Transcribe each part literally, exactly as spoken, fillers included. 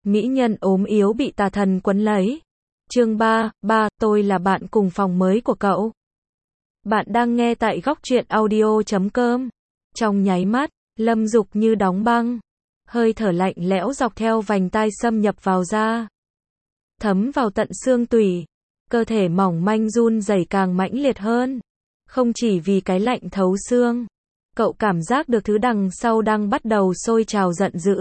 Mỹ nhân ốm yếu bị tà thần quấn lấy. Chương ba, ba, tôi là bạn cùng phòng mới của cậu. Bạn đang nghe tại góc truyện audio chấm com. Trong nháy mắt, Lâm Dục như đóng băng. Hơi thở lạnh lẽo dọc theo vành tai xâm nhập vào da. Thấm vào tận xương tủy. Cơ thể mỏng manh run rẩy càng mãnh liệt hơn. Không chỉ vì cái lạnh thấu xương. Cậu cảm giác được thứ đằng sau đang bắt đầu sôi trào giận dữ.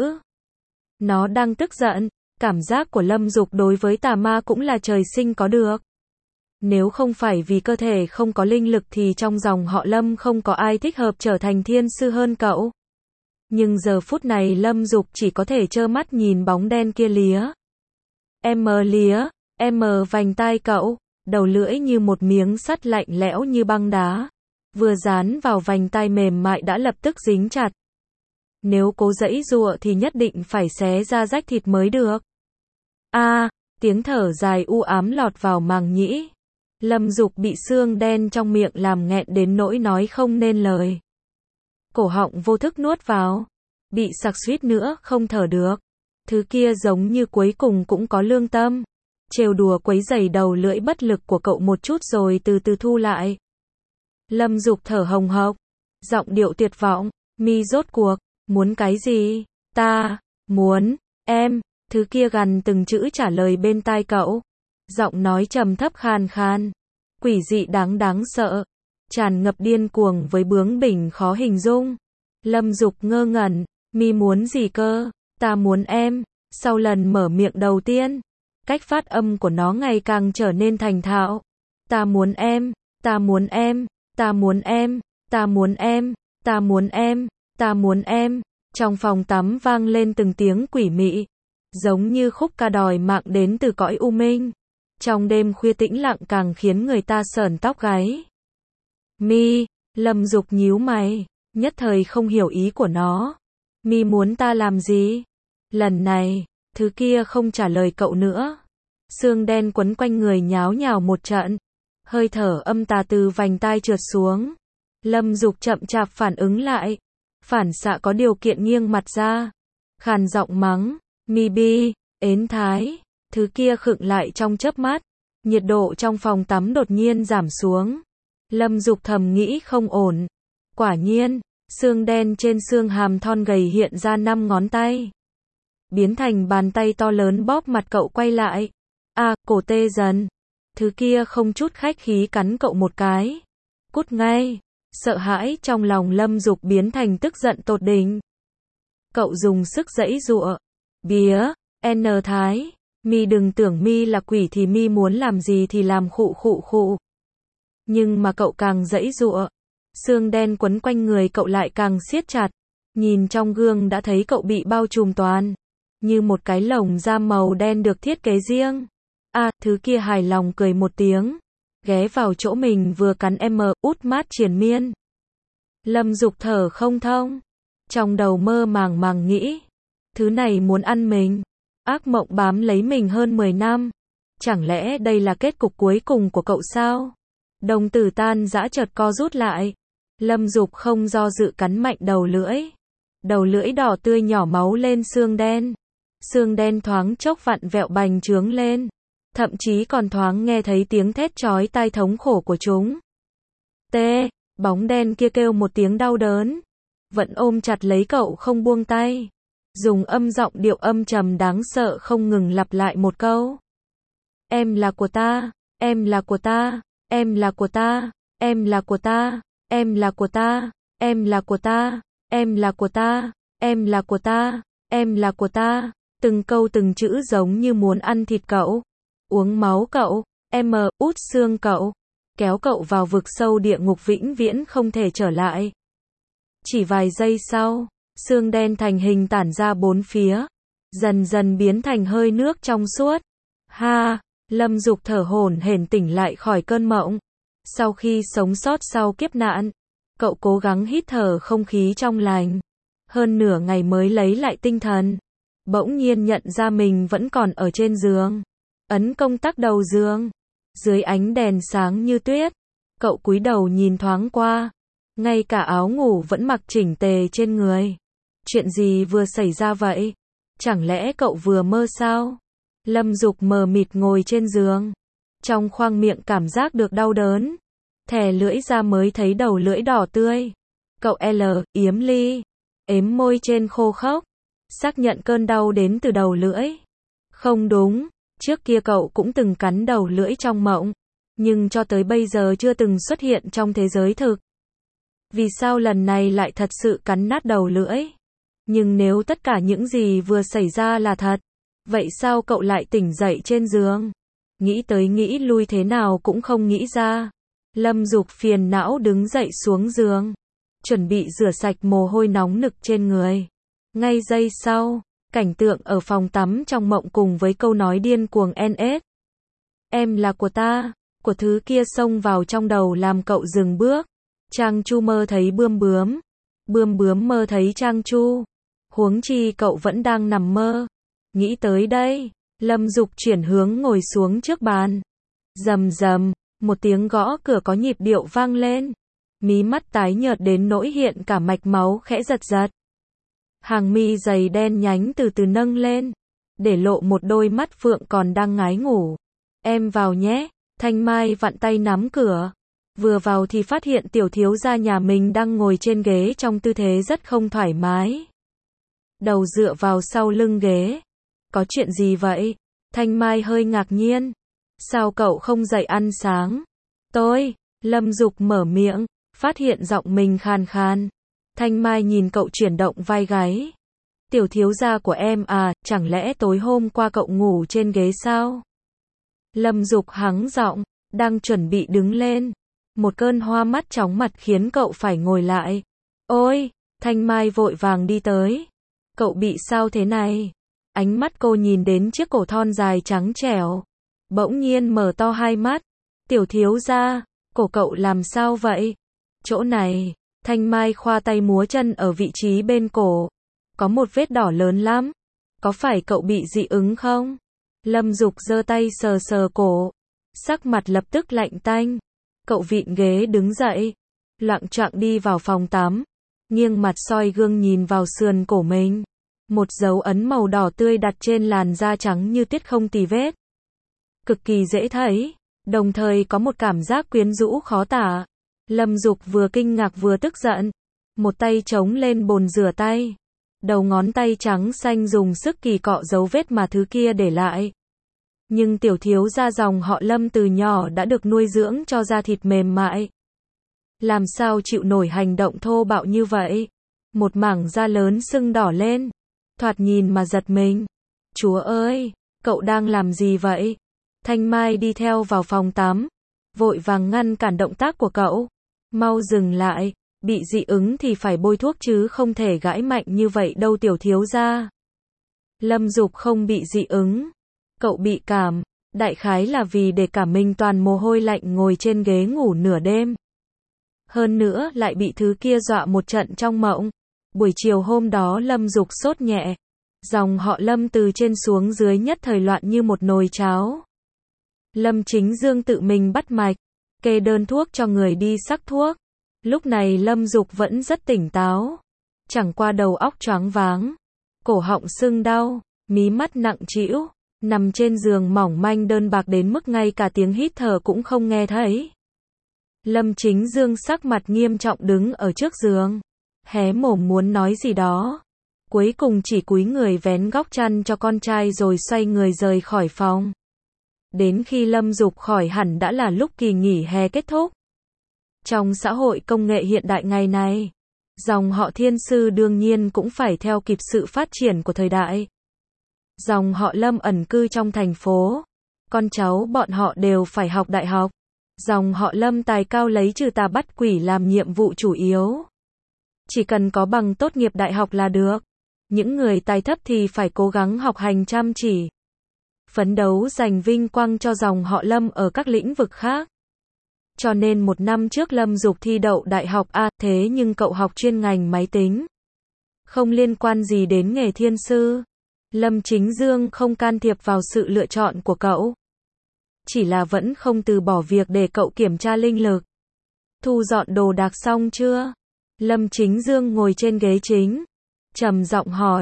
Nó đang tức giận. Cảm giác của Lâm Dục đối với tà ma cũng là trời sinh có được. Nếu không phải vì cơ thể không có linh lực thì trong dòng họ Lâm không có ai thích hợp trở thành thiên sư hơn cậu. Nhưng giờ phút này Lâm Dục chỉ có thể trơ mắt nhìn bóng đen kia lía. Em lía, em vành tai cậu, đầu lưỡi như một miếng sắt lạnh lẽo như băng đá. Vừa dán vào vành tai mềm mại đã lập tức dính chặt. Nếu cố giãy giụa thì nhất định phải xé ra rách thịt mới được. A, à, tiếng thở dài u ám lọt vào màng nhĩ. Lâm Dục bị xương đen trong miệng làm nghẹn đến nỗi nói không nên lời. Cổ họng vô thức nuốt vào, bị sặc suýt nữa không thở được. Thứ kia giống như cuối cùng cũng có lương tâm. Trêu đùa quấy rầy đầu lưỡi bất lực của cậu một chút rồi từ từ thu lại. Lâm Dục thở hồng hộc, giọng điệu tuyệt vọng, mi rốt cuộc, muốn cái gì? Ta, muốn, em, thứ kia gằn từng chữ trả lời bên tai cậu. Giọng nói trầm thấp khan khan, quỷ dị đáng đáng sợ, tràn ngập điên cuồng với bướng bỉnh khó hình dung. Lâm Dục ngơ ngẩn, mi muốn gì cơ? Ta muốn em. Sau lần mở miệng đầu tiên, cách phát âm của nó ngày càng trở nên thành thạo. Ta muốn em, ta muốn em, ta muốn em, ta muốn em, ta muốn em, ta muốn em. Trong phòng tắm vang lên từng tiếng quỷ mị, giống như khúc ca đòi mạng đến từ cõi u minh. Trong đêm khuya tĩnh lặng càng khiến người ta sởn tóc gáy. Mi, Lâm Dục nhíu mày, nhất thời không hiểu ý của nó. Mi muốn ta làm gì? Lần này, thứ kia không trả lời cậu nữa. Xương đen quấn quanh người nháo nhào một trận. Hơi thở âm tà từ vành tai trượt xuống. Lâm Dục chậm chạp phản ứng lại. Phản xạ có điều kiện nghiêng mặt ra. Khàn giọng mắng, mi bi, ến thái. Thứ kia khựng lại trong chớp mắt. Nhiệt độ trong phòng tắm đột nhiên giảm xuống. Lâm Dục thầm nghĩ không ổn. Quả nhiên, xương đen trên xương hàm thon gầy hiện ra năm ngón tay. Biến thành bàn tay to lớn bóp mặt cậu quay lại. A, à, cổ tê dần. Thứ kia không chút khách khí cắn cậu một cái. Cút ngay. Sợ hãi trong lòng Lâm Dục biến thành tức giận tột đỉnh. Cậu dùng sức giãy giụa. Bía, N Thái. Mi đừng tưởng mi là quỷ thì mi muốn làm gì thì làm, khụ khụ khụ. Nhưng mà cậu càng giãy giụa, xương đen quấn quanh người cậu lại càng siết chặt. Nhìn trong gương đã thấy cậu bị bao trùm toàn như một cái lồng da màu đen được thiết kế riêng. A, à, thứ kia hài lòng cười một tiếng, ghé vào chỗ mình vừa cắn em út mát triền miên. Lâm Dục thở không thông, trong đầu mơ màng màng nghĩ, thứ này muốn ăn mình. Ác mộng bám lấy mình hơn mười năm. Chẳng lẽ đây là kết cục cuối cùng của cậu sao? Đồng tử tan dã chợt co rút lại. Lâm Dục không do dự cắn mạnh đầu lưỡi. Đầu lưỡi đỏ tươi nhỏ máu lên xương đen. Xương đen thoáng chốc vặn vẹo bành trướng lên. Thậm chí còn thoáng nghe thấy tiếng thét chói tai thống khổ của chúng. Tê, bóng đen kia kêu một tiếng đau đớn. Vẫn ôm chặt lấy cậu không buông tay. Dùng âm giọng điệu âm trầm đáng sợ không ngừng lặp lại một câu. Em là của ta, em là của ta, em là của ta, em là của ta, em là của ta, em là của ta, em là của ta, em là của ta, em là của ta. Từng câu từng chữ giống như muốn ăn thịt cậu, uống máu cậu, em út xương cậu, kéo cậu vào vực sâu địa ngục vĩnh viễn không thể trở lại. Chỉ vài giây sau, xương đen thành hình tản ra bốn phía, dần dần biến thành hơi nước trong suốt. Ha, Lâm Dục thở hổn hển tỉnh lại khỏi cơn mộng. Sau khi sống sót sau kiếp nạn, cậu cố gắng hít thở không khí trong lành. Hơn nửa ngày mới lấy lại tinh thần. Bỗng nhiên nhận ra mình vẫn còn ở trên giường. Ấn công tắc đầu giường. Dưới ánh đèn sáng như tuyết, cậu cúi đầu nhìn thoáng qua. Ngay cả áo ngủ vẫn mặc chỉnh tề trên người. Chuyện gì vừa xảy ra vậy? Chẳng lẽ cậu vừa mơ sao? Lâm Dục mờ mịt ngồi trên giường. Trong khoang miệng cảm giác được đau đớn. Thè lưỡi ra mới thấy đầu lưỡi đỏ tươi. Cậu L, yếm ly. Ếm môi trên khô khốc. Xác nhận cơn đau đến từ đầu lưỡi. Không đúng, trước kia cậu cũng từng cắn đầu lưỡi trong mộng. Nhưng cho tới bây giờ chưa từng xuất hiện trong thế giới thực. Vì sao lần này lại thật sự cắn nát đầu lưỡi? Nhưng nếu tất cả những gì vừa xảy ra là thật, vậy sao cậu lại tỉnh dậy trên giường? Nghĩ tới nghĩ lui thế nào cũng không nghĩ ra. Lâm Dục phiền não đứng dậy xuống giường, chuẩn bị rửa sạch mồ hôi nóng nực trên người. Ngay giây sau, cảnh tượng ở phòng tắm trong mộng cùng với câu nói điên cuồng en ét. Em là của ta, của thứ kia xông vào trong đầu làm cậu dừng bước. Trang Chu mơ thấy bươm bướm. Bươm bướm mơ thấy Trang Chu. Huống chi cậu vẫn đang nằm mơ. Nghĩ tới đây, Lâm Dục chuyển hướng ngồi xuống trước bàn. Rầm rầm, một tiếng gõ cửa có nhịp điệu vang lên. Mí mắt tái nhợt đến nỗi hiện cả mạch máu khẽ giật giật. Hàng mi dày đen nhánh từ từ nâng lên, để lộ một đôi mắt phượng còn đang ngái ngủ. Em vào nhé. Thanh Mai vặn tay nắm cửa. Vừa vào thì phát hiện tiểu thiếu gia nhà mình đang ngồi trên ghế trong tư thế rất không thoải mái. Đầu dựa vào sau lưng ghế. Có chuyện gì vậy? Thanh Mai hơi ngạc nhiên. Sao cậu không dậy ăn sáng? Tôi, Lâm Dục mở miệng, phát hiện giọng mình khàn khàn. Thanh Mai nhìn cậu chuyển động vai gáy. Tiểu thiếu gia của em à, chẳng lẽ tối hôm qua cậu ngủ trên ghế sao? Lâm Dục hắng giọng, đang chuẩn bị đứng lên. Một cơn hoa mắt chóng mặt khiến cậu phải ngồi lại. Ôi, Thanh Mai vội vàng đi tới. Cậu bị sao thế này? Ánh mắt cô nhìn đến chiếc cổ thon dài trắng trẻo. Bỗng nhiên mở to hai mắt. Tiểu thiếu gia, cổ cậu làm sao vậy? Chỗ này, Thanh Mai khoa tay múa chân ở vị trí bên cổ. Có một vết đỏ lớn lắm. Có phải cậu bị dị ứng không? Lâm Dục giơ tay sờ sờ cổ. Sắc mặt lập tức lạnh tanh. Cậu vịn ghế đứng dậy. Loạng choạng đi vào phòng tắm. Nghiêng mặt soi gương nhìn vào sườn cổ mình. Một dấu ấn màu đỏ tươi đặt trên làn da trắng như tuyết không tì vết. Cực kỳ dễ thấy. Đồng thời có một cảm giác quyến rũ khó tả. Lâm Dục vừa kinh ngạc vừa tức giận. Một tay chống lên bồn rửa tay. Đầu ngón tay trắng xanh dùng sức kỳ cọ dấu vết mà thứ kia để lại. Nhưng tiểu thiếu gia dòng họ Lâm từ nhỏ đã được nuôi dưỡng cho da thịt mềm mại. Làm sao chịu nổi hành động thô bạo như vậy? Một mảng da lớn sưng đỏ lên. Thoạt nhìn mà giật mình. Chúa ơi, cậu đang làm gì vậy? Thanh Mai đi theo vào phòng tắm. Vội vàng ngăn cản động tác của cậu. Mau dừng lại. Bị dị ứng thì phải bôi thuốc chứ không thể gãi mạnh như vậy đâu tiểu thiếu gia. Lâm Dục không bị dị ứng. Cậu bị cảm. Đại khái là vì để cả mình toàn mồ hôi lạnh ngồi trên ghế ngủ nửa đêm. Hơn nữa lại bị thứ kia dọa một trận trong mộng. Buổi chiều hôm đó Lâm Dục sốt nhẹ. Dòng họ Lâm từ trên xuống dưới nhất thời loạn như một nồi cháo. Lâm Chính Dương tự mình bắt mạch. Kê đơn thuốc cho người đi sắc thuốc. Lúc này Lâm Dục vẫn rất tỉnh táo. Chẳng qua đầu óc choáng váng. Cổ họng sưng đau. Mí mắt nặng trĩu. Nằm trên giường mỏng manh đơn bạc đến mức ngay cả tiếng hít thở cũng không nghe thấy. Lâm Chính Dương sắc mặt nghiêm trọng đứng ở trước giường. Hé mồm muốn nói gì đó. Cuối cùng chỉ cúi người vén góc chăn cho con trai rồi xoay người rời khỏi phòng. Đến khi Lâm Dục khỏi hẳn đã là lúc kỳ nghỉ hè kết thúc. Trong xã hội công nghệ hiện đại ngày nay, dòng họ Thiên Sư đương nhiên cũng phải theo kịp sự phát triển của thời đại. Dòng họ Lâm ẩn cư trong thành phố. Con cháu bọn họ đều phải học đại học. Dòng họ Lâm tài cao lấy trừ tà bắt quỷ làm nhiệm vụ chủ yếu. Chỉ cần có bằng tốt nghiệp đại học là được. Những người tài thấp thì phải cố gắng học hành chăm chỉ. Phấn đấu giành vinh quang cho dòng họ Lâm ở các lĩnh vực khác. Cho nên một năm trước Lâm Dục thi đậu đại học A, thế nhưng cậu học chuyên ngành máy tính. Không liên quan gì đến nghề thiên sư. Lâm Chính Dương không can thiệp vào sự lựa chọn của cậu. Chỉ là vẫn không từ bỏ việc để cậu kiểm tra linh lực. Thu dọn đồ đạc xong chưa? Lâm Chính Dương ngồi trên ghế chính. Trầm giọng hỏi.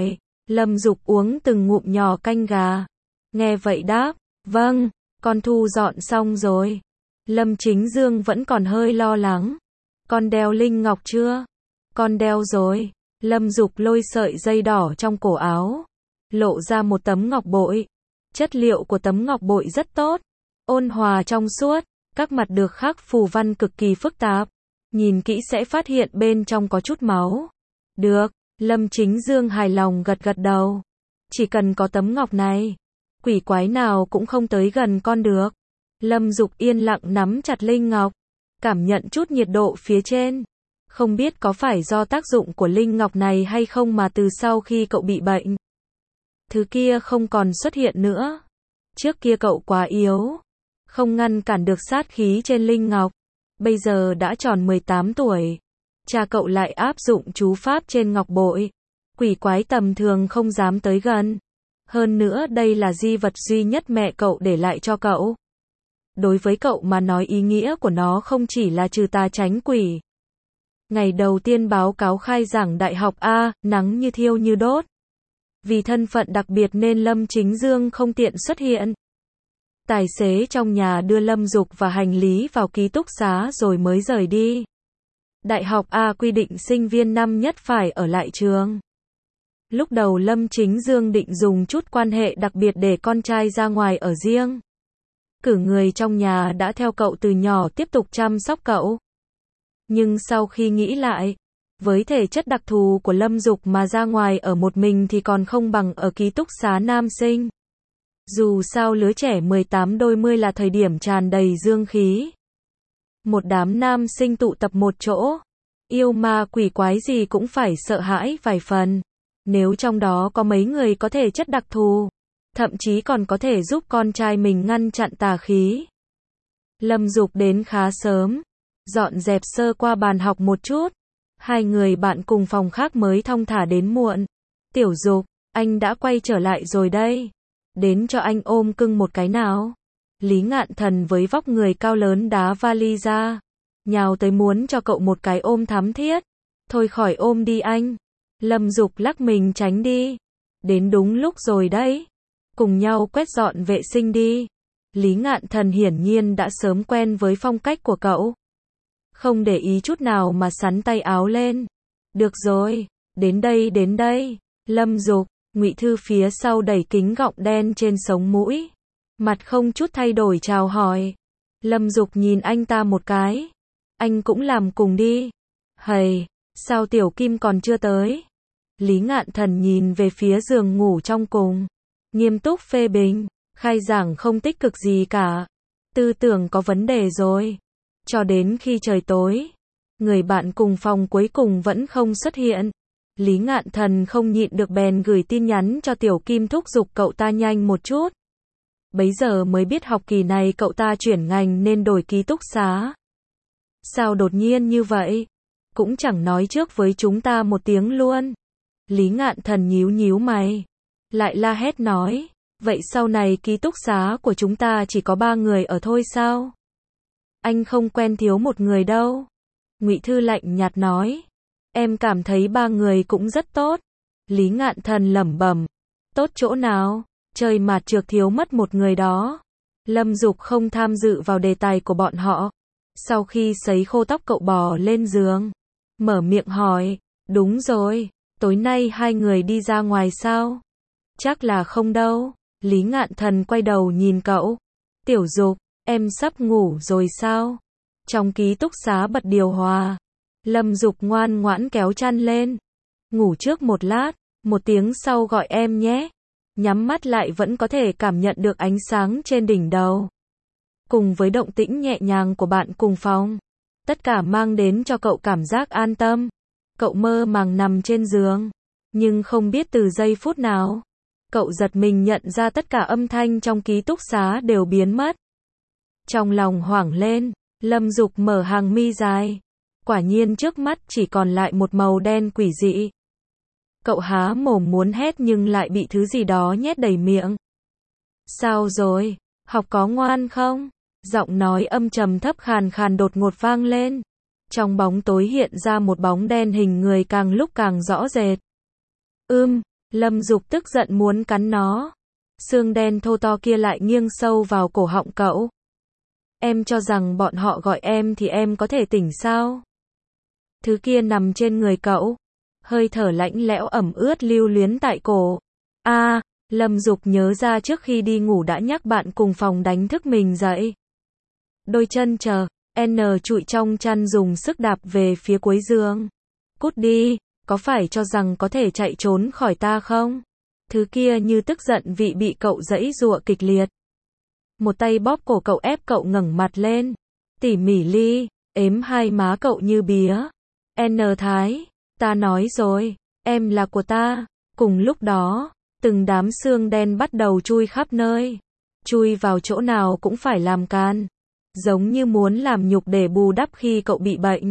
Lâm Dục uống từng ngụm nhỏ canh gà. Nghe vậy đáp, vâng, con thu dọn xong rồi. Lâm Chính Dương vẫn còn hơi lo lắng. Con đeo linh ngọc chưa? Con đeo rồi. Lâm Dục lôi sợi dây đỏ trong cổ áo, lộ ra một tấm ngọc bội. Chất liệu của tấm ngọc bội rất tốt, ôn hòa trong suốt, các mặt được khắc phù văn cực kỳ phức tạp. Nhìn kỹ sẽ phát hiện bên trong có chút máu. Được, Lâm Chính Dương hài lòng gật gật đầu. Chỉ cần có tấm ngọc này, quỷ quái nào cũng không tới gần con được. Lâm Dục yên lặng nắm chặt linh ngọc, cảm nhận chút nhiệt độ phía trên. Không biết có phải do tác dụng của linh ngọc này hay không mà từ sau khi cậu bị bệnh, thứ kia không còn xuất hiện nữa. Trước kia cậu quá yếu, không ngăn cản được sát khí trên linh ngọc. Bây giờ đã tròn mười tám tuổi, cha cậu lại áp dụng chú pháp trên ngọc bội. Quỷ quái tầm thường không dám tới gần. Hơn nữa đây là di vật duy nhất mẹ cậu để lại cho cậu. Đối với cậu mà nói ý nghĩa của nó không chỉ là trừ tà tránh quỷ. Ngày đầu tiên báo cáo khai giảng đại học A, nắng như thiêu như đốt. Vì thân phận đặc biệt nên Lâm Chính Dương không tiện xuất hiện. Tài xế trong nhà đưa Lâm Dục và hành lý vào ký túc xá rồi mới rời đi. Đại học A quy định sinh viên năm nhất phải ở lại trường. Lúc đầu Lâm Chính Dương định dùng chút quan hệ đặc biệt để con trai ra ngoài ở riêng. Cử người trong nhà đã theo cậu từ nhỏ tiếp tục chăm sóc cậu. Nhưng sau khi nghĩ lại, với thể chất đặc thù của Lâm Dục mà ra ngoài ở một mình thì còn không bằng ở ký túc xá nam sinh. Dù sao lứa trẻ mười tám đôi mươi là thời điểm tràn đầy dương khí. Một đám nam sinh tụ tập một chỗ, yêu ma quỷ quái gì cũng phải sợ hãi vài phần. Nếu trong đó có mấy người có thể chất đặc thù, thậm chí còn có thể giúp con trai mình ngăn chặn tà khí. Lâm Dục đến khá sớm, dọn dẹp sơ qua bàn học một chút. Hai người bạn cùng phòng khác mới thong thả đến muộn. Tiểu Dục, anh đã quay trở lại rồi đây. Đến cho anh ôm cưng một cái nào. Lý Ngạn Thần với vóc người cao lớn đá vali ra, nhào tới muốn cho cậu một cái ôm thắm thiết. Thôi khỏi ôm đi anh. Lâm Dục lắc mình tránh đi. Đến đúng lúc rồi đấy. Cùng nhau quét dọn vệ sinh đi. Lý Ngạn Thần hiển nhiên đã sớm quen với phong cách của cậu. Không để ý chút nào mà xắn tay áo lên. Được rồi, đến đây đến đây. Lâm Dục, Ngụy Thư phía sau đẩy kính gọng đen trên sống mũi. Mặt không chút thay đổi chào hỏi. Lâm Dục nhìn anh ta một cái. Anh cũng làm cùng đi. Hầy, sao Tiểu Kim còn chưa tới? Lý Ngạn Thần nhìn về phía giường ngủ trong cùng. Nghiêm túc phê bình, khai giảng không tích cực gì cả. Tư tưởng có vấn đề rồi. Cho đến khi trời tối, người bạn cùng phòng cuối cùng vẫn không xuất hiện. Lý Ngạn Thần không nhịn được bèn gửi tin nhắn cho Tiểu Kim thúc giục cậu ta nhanh một chút. Bấy giờ mới biết học kỳ này cậu ta chuyển ngành nên đổi ký túc xá. Sao đột nhiên như vậy? Cũng chẳng nói trước với chúng ta một tiếng luôn. Lý Ngạn Thần nhíu nhíu mày, lại la hét nói, vậy sau này ký túc xá của chúng ta chỉ có ba người ở thôi sao? Anh không quen thiếu một người đâu. Ngụy Thư lạnh nhạt nói, em cảm thấy ba người cũng rất tốt. Lý Ngạn Thần lẩm bẩm, tốt chỗ nào? Trời mạt trược thiếu mất một người đó. Lâm Dục không tham dự vào đề tài của bọn họ. Sau khi sấy khô tóc cậu bò lên giường, mở miệng hỏi, đúng rồi, tối nay hai người đi ra ngoài sao? Chắc là không đâu. Lý Ngạn Thần quay đầu nhìn cậu. Tiểu Dục, em sắp ngủ rồi sao? Trong ký túc xá bật điều hòa. Lâm Dục ngoan ngoãn kéo chăn lên. Ngủ trước một lát, một tiếng sau gọi em nhé. Nhắm mắt lại vẫn có thể cảm nhận được ánh sáng trên đỉnh đầu. Cùng với động tĩnh nhẹ nhàng của bạn cùng phòng. Tất cả mang đến cho cậu cảm giác an tâm. Cậu mơ màng nằm trên giường. Nhưng không biết từ giây phút nào, cậu giật mình nhận ra tất cả âm thanh trong ký túc xá đều biến mất. Trong lòng hoảng lên, Lâm Dục mở hàng mi dài. Quả nhiên trước mắt chỉ còn lại một màu đen quỷ dị. Cậu há mồm muốn hét nhưng lại bị thứ gì đó nhét đầy miệng. Sao rồi? Học có ngoan không? Giọng nói âm trầm thấp khàn khàn đột ngột vang lên. Trong bóng tối hiện ra một bóng đen hình người càng lúc càng rõ rệt. Ưm, Lâm Dục tức giận muốn cắn nó. Xương đen thô to kia lại nghiêng sâu vào cổ họng cậu. Em cho rằng bọn họ gọi em thì em có thể tỉnh sao? Thứ kia nằm trên người cậu. Hơi thở lạnh lẽo ẩm ướt lưu luyến tại cổ. A, à, Lâm Dục nhớ ra trước khi đi ngủ đã nhắc bạn cùng phòng đánh thức mình dậy. Đôi chân chờ, N trụi trong chăn dùng sức đạp về phía cuối giường. Cút đi, có phải cho rằng có thể chạy trốn khỏi ta không? Thứ kia như tức giận vì bị cậu giãy giụa kịch liệt. Một tay bóp cổ cậu ép cậu ngẩng mặt lên. Tỉ mỉ ly, ếm hai má cậu như bía. N Thái, ta nói rồi, em là của ta. Cùng lúc đó, từng đám xương đen bắt đầu chui khắp nơi. Chui vào chỗ nào cũng phải làm can. Giống như muốn làm nhục để bù đắp khi cậu bị bệnh.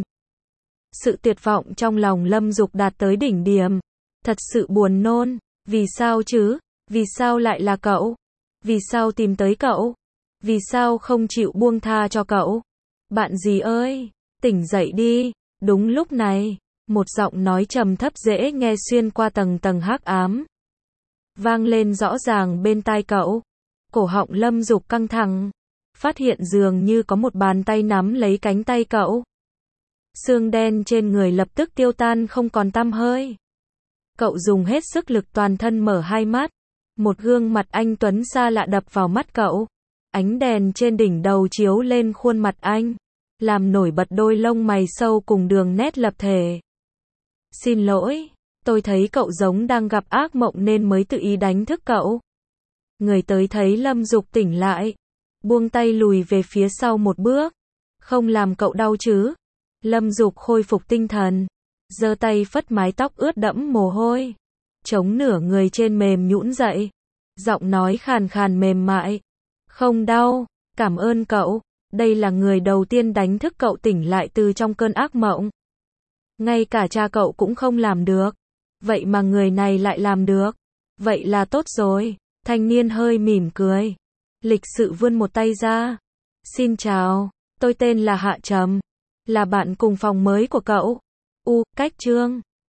Sự tuyệt vọng trong lòng Lâm Dục đạt tới đỉnh điểm. Thật sự buồn nôn. Vì sao chứ? Vì sao lại là cậu? Vì sao tìm tới cậu? Vì sao không chịu buông tha cho cậu? Bạn gì ơi, tỉnh dậy đi. Đúng lúc này, một giọng nói trầm thấp dễ nghe xuyên qua tầng tầng hắc ám. Vang lên rõ ràng bên tai cậu. Cổ họng Lâm Dục căng thẳng. Phát hiện dường như có một bàn tay nắm lấy cánh tay cậu. Xương đen trên người lập tức tiêu tan không còn tăm hơi. Cậu dùng hết sức lực toàn thân mở hai mắt. Một gương mặt anh tuấn xa lạ đập vào mắt cậu. Ánh đèn trên đỉnh đầu chiếu lên khuôn mặt anh, làm nổi bật đôi lông mày sâu cùng đường nét lập thể. Xin lỗi, tôi thấy cậu giống đang gặp ác mộng nên mới tự ý đánh thức cậu. Người tới thấy Lâm Dục tỉnh lại, buông tay lùi về phía sau một bước. Không làm cậu đau chứ? Lâm Dục khôi phục tinh thần, giơ tay phất mái tóc ướt đẫm mồ hôi, chống nửa người trên mềm nhũn dậy, giọng nói khàn khàn mềm mại. Không đau, cảm ơn cậu. Đây là người đầu tiên đánh thức cậu tỉnh lại từ trong cơn ác mộng. Ngay cả cha cậu cũng không làm được. Vậy mà người này lại làm được. Vậy là tốt rồi. Thanh niên hơi mỉm cười. Lịch sự vươn một tay ra. Xin chào, tôi tên là Hạ Trầm. Là bạn cùng phòng mới của cậu. U, cách chương.